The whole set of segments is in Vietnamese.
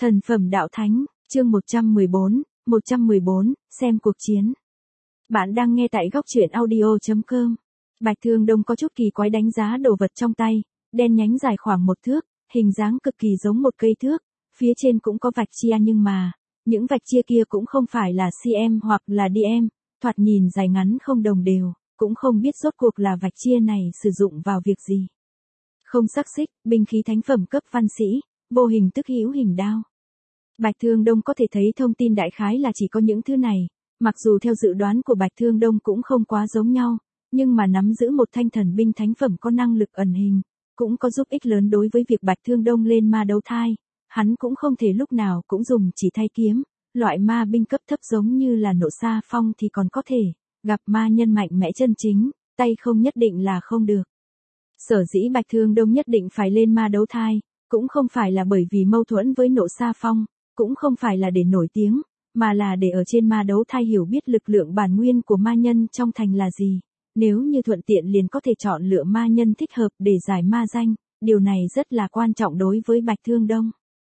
Thần phẩm đạo thánh, chương 114, xem cuộc chiến. Bạn đang nghe tại góc truyện audio.com. Bạch Thương Đông có chút kỳ quái đánh giá đồ vật trong tay, đen nhánh dài khoảng 1 thước, hình dáng cực kỳ giống một cây thước, phía trên cũng có vạch chia nhưng mà, những vạch chia kia cũng không phải là cm hoặc là dm, thoạt nhìn dài ngắn không đồng đều, cũng không biết rốt cuộc là vạch chia này sử dụng vào việc gì. Không xắc xích, binh khí thánh phẩm cấp văn sĩ, vô hình tức hữu hình đao. Bạch Thương Đông có thể thấy thông tin đại khái là chỉ có những thứ này, mặc dù theo dự đoán của Bạch Thương Đông cũng không quá giống nhau, nhưng mà nắm giữ một thanh thần binh thánh phẩm có năng lực ẩn hình, cũng có giúp ích lớn đối với việc Bạch Thương Đông lên ma đấu thai, hắn cũng không thể lúc nào cũng dùng chỉ thay kiếm, loại ma binh cấp thấp giống như là Nộ Sa Phong thì còn có thể, gặp ma nhân mạnh mẽ chân chính, tay không nhất định là không được. Sở dĩ Bạch Thương Đông nhất định phải lên ma đấu thai, cũng không phải là bởi vì mâu thuẫn với Nộ Sa Phong, cũng không phải là để nổi tiếng, mà là để ở trên ma đấu thai hiểu biết lực lượng bản nguyên của ma nhân trong thành là gì. Nếu như thuận tiện liền có thể chọn lựa ma nhân thích hợp để giải ma danh, điều này rất là quan trọng đối với Bạch Thương Đông.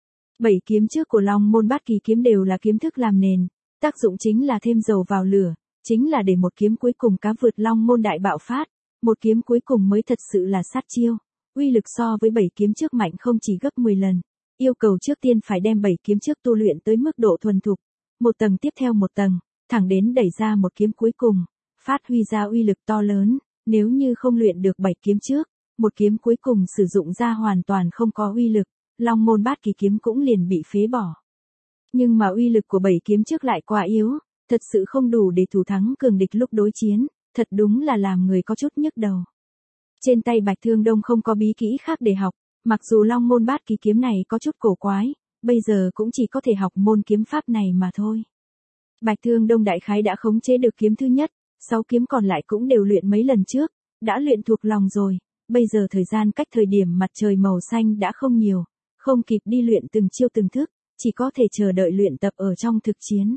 7 kiếm trước của Long Môn Bát Kỳ kiếm đều là kiếm thức làm nền, tác dụng chính là thêm dầu vào lửa, chính là để một kiếm cuối cùng cá vượt Long Môn đại bạo phát, một kiếm cuối cùng mới thật sự là sát chiêu. Uy lực so với 7 kiếm trước mạnh không chỉ gấp 10 lần, yêu cầu trước tiên phải đem 7 kiếm trước tu luyện tới mức độ thuần thục, một tầng tiếp theo một tầng, thẳng đến đẩy ra một kiếm cuối cùng, phát huy ra uy lực to lớn, nếu như không luyện được 7 kiếm trước, một kiếm cuối cùng sử dụng ra hoàn toàn không có uy lực, Long Môn Bát Kỳ kiếm cũng liền bị phế bỏ. Nhưng mà uy lực của 7 kiếm trước lại quá yếu, thật sự không đủ để thủ thắng cường địch lúc đối chiến, thật đúng là làm người có chút nhức đầu. Trên tay Bạch Thương Đông không có bí kỹ khác để học, mặc dù Long Môn Bát Kỳ kiếm này có chút cổ quái, bây giờ cũng chỉ có thể học môn kiếm pháp này mà thôi. Bạch Thương Đông đại khái đã khống chế được kiếm thứ nhất, 6 kiếm còn lại cũng đều luyện mấy lần trước, đã luyện thuộc lòng rồi, bây giờ thời gian cách thời điểm mặt trời màu xanh đã không nhiều, không kịp đi luyện từng chiêu từng thức, chỉ có thể chờ đợi luyện tập ở trong thực chiến.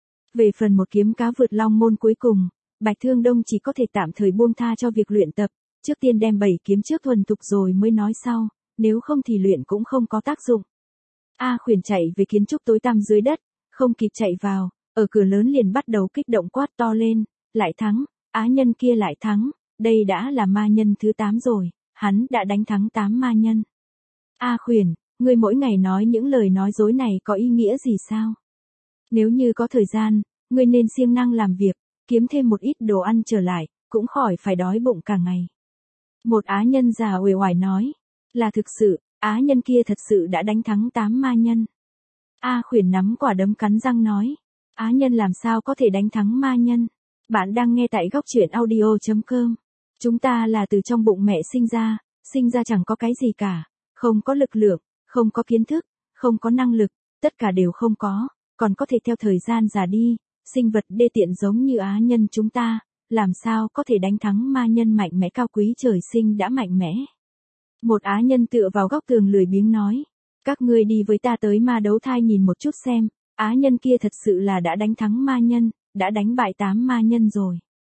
Về phần một kiếm cá vượt Long Môn cuối cùng, Bạch Thương Đông chỉ có thể tạm thời buông tha cho việc luyện tập, trước tiên đem 7 kiếm trước thuần thục rồi mới nói sau, nếu không thì luyện cũng không có tác dụng. A Khuyển chạy về kiến trúc tối tăm dưới đất, không kịp chạy vào, ở cửa lớn liền bắt đầu kích động quát to lên, lại thắng, á nhân kia lại thắng, đây đã là ma nhân thứ 8 rồi, hắn đã đánh thắng 8 ma nhân. A Khuyển, ngươi mỗi ngày nói những lời nói dối này có ý nghĩa gì sao? Nếu như có thời gian, ngươi nên siêng năng làm việc, kiếm thêm một ít đồ ăn trở lại, cũng khỏi phải đói bụng cả ngày. Một á nhân già uể oải nói, là thực sự, á nhân kia thật sự đã đánh thắng 8 ma nhân. A Khuyển nắm quả đấm cắn răng nói, á nhân làm sao có thể đánh thắng ma nhân? Bạn đang nghe tại góc truyện audio.com. Chúng ta là từ trong bụng mẹ sinh ra chẳng có cái gì cả, không có lực lượng, không có kiến thức, không có năng lực, tất cả đều không có, còn có thể theo thời gian già đi, sinh vật đê tiện giống như á nhân chúng ta, làm sao có thể đánh thắng ma nhân mạnh mẽ cao quý trời sinh đã mạnh mẽ. Một á nhân tựa vào góc tường lười biếng nói, các ngươi đi với ta tới ma đấu thai nhìn một chút xem, á nhân kia thật sự là đã đánh thắng ma nhân, đã đánh bại 8 ma nhân rồi.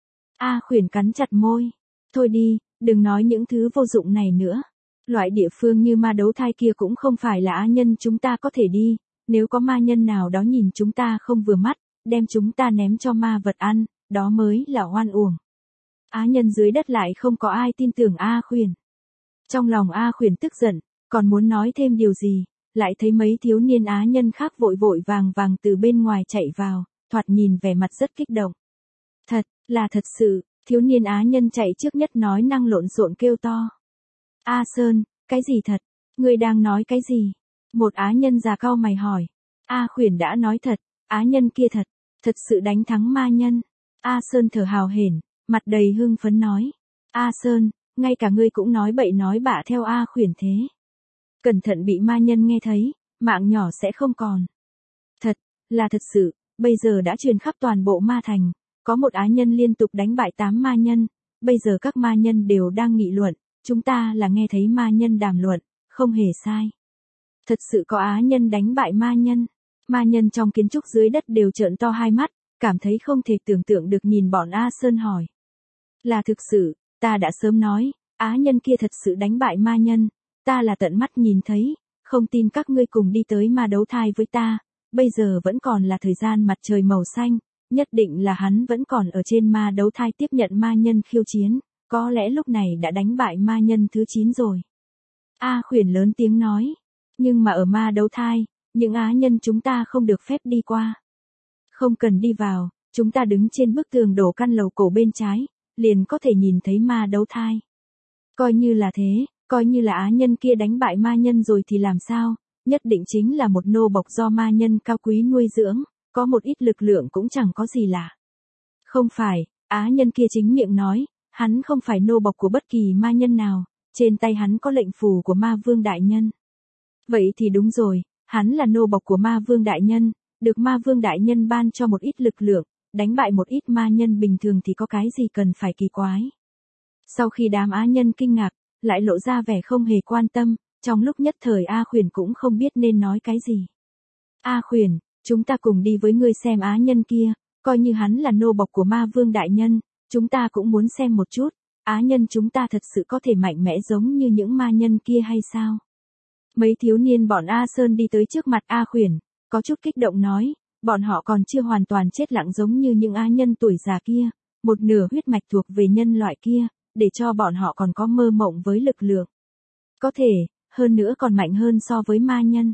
A Khuyển cắn chặt môi, thôi đi, đừng nói những thứ vô dụng này nữa. Loại địa phương như ma đấu thai kia cũng không phải là á nhân chúng ta có thể đi, nếu có ma nhân nào đó nhìn chúng ta không vừa mắt, đem chúng ta ném cho ma vật ăn, đó mới là oan uổng. Á nhân dưới đất lại không có ai tin tưởng A Khuyển. Trong lòng A Khuyển tức giận, còn muốn nói thêm điều gì, lại thấy mấy thiếu niên á nhân khác vội vội vàng vàng từ bên ngoài chạy vào, thoạt nhìn vẻ mặt rất kích động. Thật sự, thiếu niên á nhân chạy trước nhất nói năng lộn xộn kêu to. A Sơn, cái gì thật? Ngươi đang nói cái gì? Một á nhân già cau mày hỏi. A Khuyển đã nói thật, á nhân kia thật sự đánh thắng ma nhân. A Sơn thở hào hển, mặt đầy hưng phấn nói. A Sơn, ngay cả ngươi cũng nói bậy nói bạ theo A Khuyển thế. Cẩn thận bị ma nhân nghe thấy, mạng nhỏ sẽ không còn. Thật sự, bây giờ đã truyền khắp toàn bộ ma thành, có một á nhân liên tục đánh bại 8 ma nhân, bây giờ các ma nhân đều đang nghị luận, chúng ta là nghe thấy ma nhân đàm luận, không hề sai. Thật sự có á nhân đánh bại ma nhân trong kiến trúc dưới đất đều trợn to hai mắt, cảm thấy không thể tưởng tượng được nhìn bọn A Sơn hỏi. Là thực sự, ta đã sớm nói, á nhân kia thật sự đánh bại ma nhân, ta là tận mắt nhìn thấy, Không tin các ngươi cùng đi tới ma đấu thai với ta, bây giờ vẫn còn là thời gian mặt trời màu xanh, nhất định là hắn vẫn còn ở trên ma đấu thai tiếp nhận ma nhân khiêu chiến, có lẽ lúc này đã đánh bại ma nhân thứ 9 rồi. A Khuyển lớn tiếng nói, nhưng mà ở ma đấu thai, những á nhân chúng ta không được phép đi qua. Không cần đi vào, chúng ta đứng trên bức tường đổ căn lầu cổ bên trái, liền có thể nhìn thấy ma đấu thai. Coi như là thế, coi như là á nhân kia đánh bại ma nhân rồi thì làm sao, nhất định chính là một nô bộc do ma nhân cao quý nuôi dưỡng, có một ít lực lượng cũng chẳng có gì lạ. Không phải, á nhân kia chính miệng nói, hắn không phải nô bộc của bất kỳ ma nhân nào, trên tay hắn có lệnh phù của ma vương đại nhân. Vậy thì đúng rồi, hắn là nô bộc của ma vương đại nhân, được ma vương đại nhân ban cho một ít lực lượng, đánh bại một ít ma nhân bình thường thì có cái gì cần phải kỳ quái. Sau khi đám á nhân kinh ngạc, lại lộ ra vẻ không hề quan tâm, trong lúc nhất thời A Khuyển cũng không biết nên nói cái gì. A Khuyển, chúng ta cùng đi với ngươi xem á nhân kia, coi như hắn là nô bộc của ma vương đại nhân, chúng ta cũng muốn xem một chút, á nhân chúng ta thật sự có thể mạnh mẽ giống như những ma nhân kia hay sao? Mấy thiếu niên bọn A Sơn đi tới trước mặt A Khuyển, có chút kích động nói, bọn họ còn chưa hoàn toàn chết lặng giống như những á nhân tuổi già kia, một nửa huyết mạch thuộc về nhân loại kia, để cho bọn họ còn có mơ mộng với lực lượng. Có thể, hơn nữa còn mạnh hơn so với ma nhân.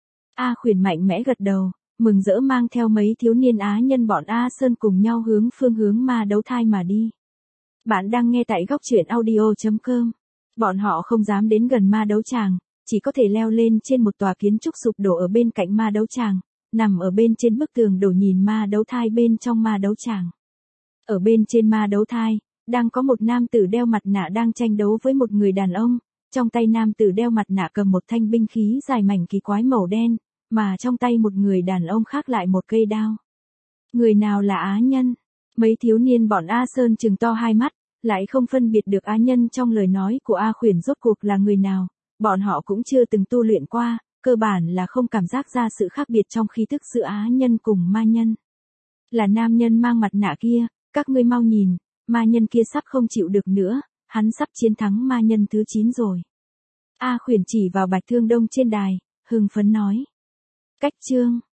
A Khuyển mạnh mẽ gật đầu, mừng rỡ mang theo mấy thiếu niên á nhân bọn A Sơn cùng nhau hướng phương hướng ma đấu thai mà đi. Bạn đang nghe tại góc truyện audio.com. Bọn họ không dám đến gần ma đấu tràng, chỉ có thể leo lên trên một tòa kiến trúc sụp đổ ở bên cạnh ma đấu tràng, nằm ở bên trên bức tường đổ nhìn ma đấu thai bên trong ma đấu tràng. Ở bên trên ma đấu thai, đang có một nam tử đeo mặt nạ đang tranh đấu với một người đàn ông, trong tay nam tử đeo mặt nạ cầm một thanh binh khí dài mảnh kỳ quái màu đen, mà trong tay một người đàn ông khác lại một cây đao. Người nào là á nhân? Mấy thiếu niên bọn A Sơn trừng to hai mắt, lại không phân biệt được á nhân trong lời nói của A Khuyển rốt cuộc là người nào, bọn họ cũng chưa từng tu luyện qua, cơ bản là không cảm giác ra sự khác biệt trong khí thức giữa á nhân cùng ma nhân. Là nam nhân mang mặt nạ kia, các ngươi mau nhìn, ma nhân kia sắp không chịu được nữa, hắn sắp chiến thắng ma nhân thứ 9 rồi. A Khuyển chỉ vào Bạch Thương Đông trên đài, hưng phấn nói. Cách chương